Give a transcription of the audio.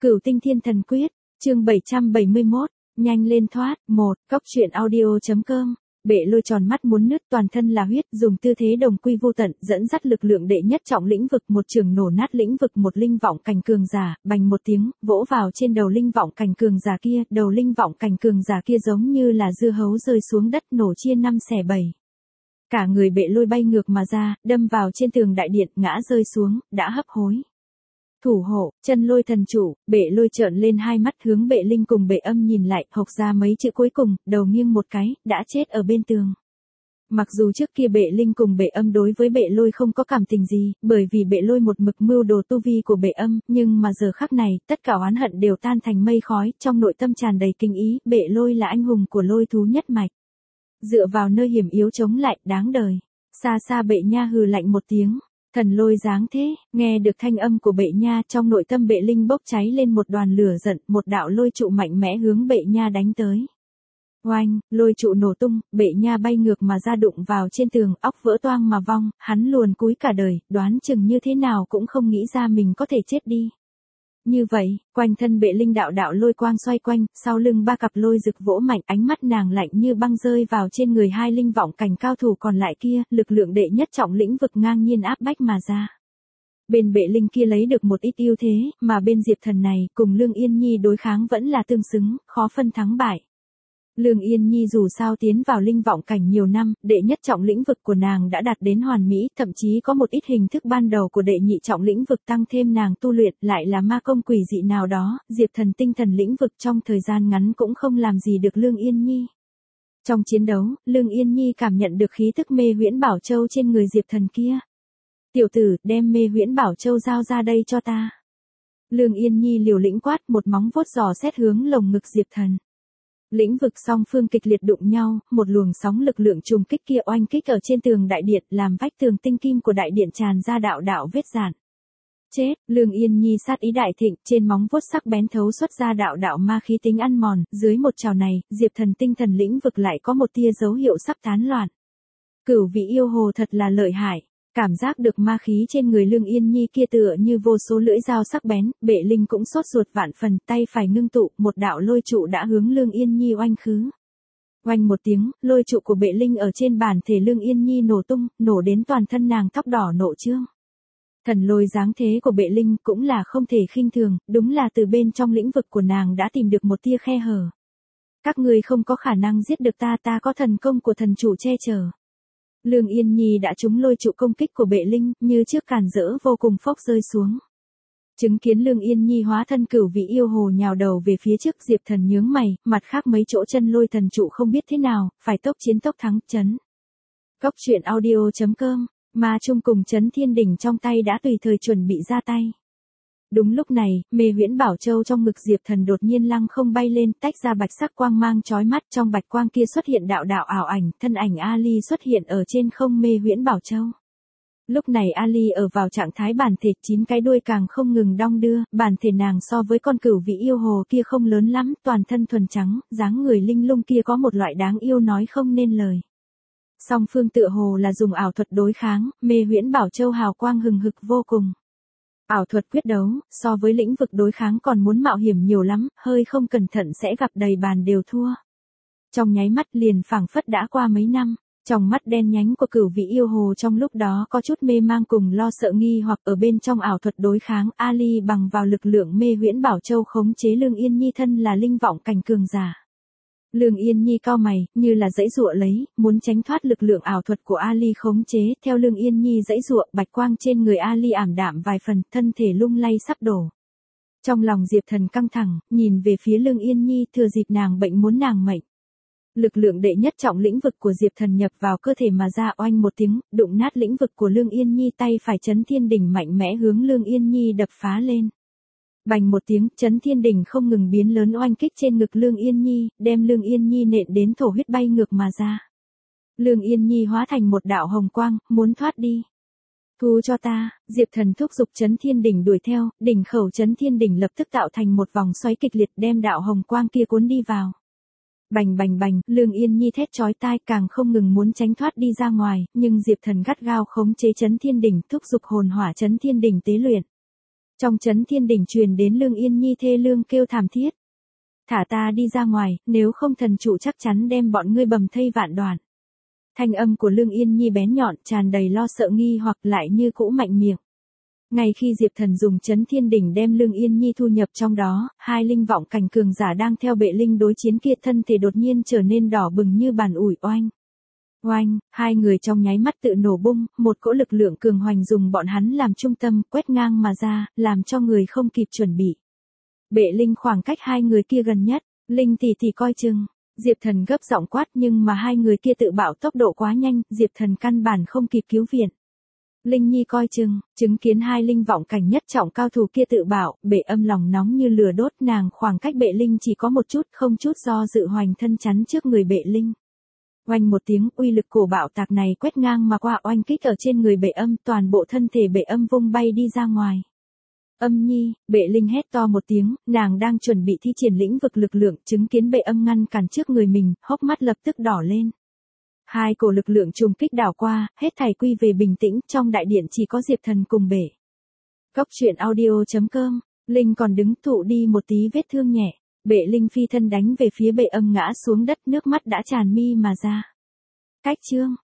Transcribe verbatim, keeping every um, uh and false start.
Cửu Tinh Thiên Thần Quyết, chương bảy trăm bảy mươi mốt, nhanh lên thoát, một, cốc truyện audio.com. Bệ Lôi tròn mắt muốn nứt, toàn thân là huyết, dùng tư thế đồng quy vô tận, dẫn dắt lực lượng đệ nhất trọng lĩnh vực, một trường nổ nát lĩnh vực, một linh vọng cảnh cường giả, bành một tiếng, vỗ vào trên đầu linh vọng cảnh cường giả kia, đầu linh vọng cảnh cường giả kia giống như là dưa hấu rơi xuống đất, nổ chia năm xẻ bảy. Cả người Bệ Lôi bay ngược mà ra, đâm vào trên tường đại điện, ngã rơi xuống, đã hấp hối. Thủ hộ, chân lôi thần chủ. Bệ Lôi trợn lên hai mắt hướng Bệ Linh cùng Bệ Âm nhìn lại, hộc ra mấy chữ cuối cùng, đầu nghiêng một cái, đã chết ở bên tường. Mặc dù trước kia Bệ Linh cùng Bệ Âm đối với Bệ Lôi không có cảm tình gì, bởi vì Bệ Lôi một mực mưu đồ tu vi của Bệ Âm, nhưng mà giờ khắc này, tất cả oán hận đều tan thành mây khói, trong nội tâm tràn đầy kinh ý, Bệ Lôi là anh hùng của lôi thú nhất mạch. Dựa vào nơi hiểm yếu chống lại, đáng đời. Xa xa Bệ Nha hừ lạnh một tiếng. Thần lôi dáng thế, nghe được thanh âm của Bệ Nha, trong nội tâm Bệ Linh bốc cháy lên một đoàn lửa giận, một đạo lôi trụ mạnh mẽ hướng Bệ Nha đánh tới. Oanh, lôi trụ nổ tung, Bệ Nha bay ngược mà ra đụng vào trên tường, óc vỡ toang mà vong, hắn luồn cúi cả đời, đoán chừng như thế nào cũng không nghĩ ra mình có thể chết đi. Như vậy, quanh thân Bệ Linh đạo đạo lôi quang xoay quanh, sau lưng ba cặp lôi rực vỗ mạnh, ánh mắt nàng lạnh như băng rơi vào trên người hai linh vọng cảnh cao thủ còn lại kia, lực lượng đệ nhất trọng lĩnh vực ngang nhiên áp bách mà ra. Bên Bệ Linh kia lấy được một ít ưu thế, mà bên Diệp Thần này, cùng Lương Yên Nhi đối kháng vẫn là tương xứng, khó phân thắng bại. Lương Yên Nhi dù sao tiến vào linh vọng cảnh nhiều năm, đệ nhất trọng lĩnh vực của nàng đã đạt đến hoàn mỹ, thậm chí có một ít hình thức ban đầu của đệ nhị trọng lĩnh vực tăng thêm nàng tu luyện, lại là ma công quỷ dị nào đó, Diệp Thần tinh thần lĩnh vực trong thời gian ngắn cũng không làm gì được Lương Yên Nhi. Trong chiến đấu, Lương Yên Nhi cảm nhận được khí tức mê huyễn bảo châu trên người Diệp Thần kia. Tiểu tử, đem mê huyễn bảo châu giao ra đây cho ta. Lương Yên Nhi liều lĩnh quát, một móng vuốt giò xét hướng lồng ngực Diệp Thần. Lĩnh vực song phương kịch liệt đụng nhau, một luồng sóng lực lượng trùng kích kia oanh kích ở trên tường đại điện, làm vách tường tinh kim của đại điện tràn ra đạo đạo vết rạn. Chết, Lương Yên Nhi sát ý đại thịnh, trên móng vuốt sắc bén thấu xuất ra đạo đạo ma khí tính ăn mòn, dưới một trào này, Diệp Thần tinh thần lĩnh vực lại có một tia dấu hiệu sắp tán loạn. Cửu vị yêu hồ thật là lợi hại. Cảm giác được ma khí trên người Lương Yên Nhi kia tựa như vô số lưỡi dao sắc bén, Bệ Linh cũng sốt ruột vạn phần, tay phải ngưng tụ, một đạo lôi trụ đã hướng Lương Yên Nhi oanh khứ. Oanh một tiếng, lôi trụ của Bệ Linh ở trên bản thể Lương Yên Nhi nổ tung, nổ đến toàn thân nàng tóc đỏ nộ trương. Thần lôi dáng thế của Bệ Linh cũng là không thể khinh thường, đúng là từ bên trong lĩnh vực của nàng đã tìm được một tia khe hở. Các ngươi không có khả năng giết được ta, ta có thần công của thần chủ che chở. Lương Yên Nhi đã trúng lôi trụ công kích của Bệ Linh, như trước càn rỡ vô cùng phốc rơi xuống. Chứng kiến Lương Yên Nhi hóa thân cửu vị yêu hồ nhào đầu về phía trước, Diệp Thần nhướng mày, mặt khác mấy chỗ chân lôi thần trụ không biết thế nào, phải tốc chiến tốc thắng, chấn. Cốc truyện audio.com, ma chung cùng chấn thiên đỉnh trong tay đã tùy thời chuẩn bị ra tay. Đúng lúc này, mê huyễn bảo châu trong ngực Diệp Thần đột nhiên lăng không bay lên, tách ra bạch sắc quang mang chói mắt, trong bạch quang kia xuất hiện đạo đạo ảo ảnh, thân ảnh Ali xuất hiện ở trên không mê huyễn bảo châu. Lúc này Ali ở vào trạng thái bản thể, chín cái đuôi càng không ngừng đong đưa, bản thể nàng so với con cửu vị yêu hồ kia không lớn lắm, toàn thân thuần trắng, dáng người linh lung kia có một loại đáng yêu nói không nên lời. Song phương tựa hồ là dùng ảo thuật đối kháng, mê huyễn bảo châu hào quang hừng hực vô cùng. Ảo thuật quyết đấu, so với lĩnh vực đối kháng còn muốn mạo hiểm nhiều lắm, hơi không cẩn thận sẽ gặp đầy bàn đều thua. Trong nháy mắt liền phảng phất đã qua mấy năm, trong mắt đen nhánh của cửu vị yêu hồ trong lúc đó có chút mê mang cùng lo sợ nghi hoặc ở bên trong ảo thuật đối kháng, Ali bằng vào lực lượng mê huyễn bảo châu khống chế Lương Yên Nhi thân là linh vọng cảnh cường giả. Lương Yên Nhi cau mày, như là giãy giụa lấy, muốn tránh thoát lực lượng ảo thuật của Ali khống chế, theo Lương Yên Nhi giãy giụa, bạch quang trên người Ali ảm đạm vài phần, thân thể lung lay sắp đổ. Trong lòng Diệp Thần căng thẳng, nhìn về phía Lương Yên Nhi, thừa dịp nàng bệnh muốn nàng mệnh. Lực lượng đệ nhất trọng lĩnh vực của Diệp Thần nhập vào cơ thể mà ra, oanh một tiếng, đụng nát lĩnh vực của Lương Yên Nhi, tay phải chấn thiên đỉnh mạnh mẽ hướng Lương Yên Nhi đập phá lên. Bành một tiếng, chấn thiên đỉnh không ngừng biến lớn oanh kích trên ngực Lương Yên Nhi, đem Lương Yên Nhi nện đến thổ huyết bay ngược mà ra. Lương Yên Nhi hóa thành một đạo hồng quang, muốn thoát đi. Thu cho ta, Diệp Thần thúc giục chấn thiên đỉnh đuổi theo, đỉnh khẩu chấn thiên đỉnh lập tức tạo thành một vòng xoáy kịch liệt đem đạo hồng quang kia cuốn đi vào. Bành bành bành, Lương Yên Nhi thét chói tai, càng không ngừng muốn tránh thoát đi ra ngoài, nhưng Diệp Thần gắt gao khống chế chấn thiên đỉnh, thúc giục hồn hỏa chấn thiên đỉnh tế luyện. Trong chấn thiên đỉnh truyền đến Lương Yên Nhi thê lương kêu thảm thiết. Thả ta đi ra ngoài, nếu không thần trụ chắc chắn đem bọn ngươi bầm thây vạn đoạn. Thanh âm của Lương Yên Nhi bén nhọn, tràn đầy lo sợ nghi hoặc lại như cũ mạnh miệng. Ngay khi Diệp Thần dùng chấn thiên đỉnh đem Lương Yên Nhi thu nhập trong đó, hai linh vọng cảnh cường giả đang theo bệ linh đối chiến kia thân thể đột nhiên trở nên đỏ bừng như bàn ủi oanh. Oanh, hai người trong nháy mắt tự nổ bung, một cỗ lực lượng cường hoành dùng bọn hắn làm trung tâm, quét ngang mà ra, làm cho người không kịp chuẩn bị. Bệ linh khoảng cách hai người kia gần nhất, Linh tỷ tỷ coi chừng. Diệp Thần gấp giọng quát nhưng mà hai người kia tự bạo tốc độ quá nhanh, Diệp Thần căn bản không kịp cứu viện. Linh Nhi coi chừng, chứng kiến hai linh vọng cảnh nhất trọng cao thủ kia tự bạo, bệ âm lòng nóng như lửa đốt, nàng khoảng cách bệ linh chỉ có một chút, không chút do dự hoành thân chắn trước người bệ linh. Oanh một tiếng, uy lực cổ bạo tạc này quét ngang mà qua, oanh kích ở trên người bệ âm, toàn bộ thân thể bệ âm vung bay đi ra ngoài. Âm Nhi, bệ linh hét to một tiếng, nàng đang chuẩn bị thi triển lĩnh vực lực lượng, chứng kiến bệ âm ngăn cản trước người mình, hốc mắt lập tức đỏ lên. Hai cổ lực lượng trùng kích đảo qua, hết thảy quy về bình tĩnh, trong đại điện chỉ có Diệp Thần cùng bệ. Cốc truyện audio chấm com, Linh còn đứng thụ đi một tí vết thương nhẹ, bệ linh phi thân đánh về phía bệ âm ngã xuống đất, nước mắt đã tràn mi mà ra. Cách chương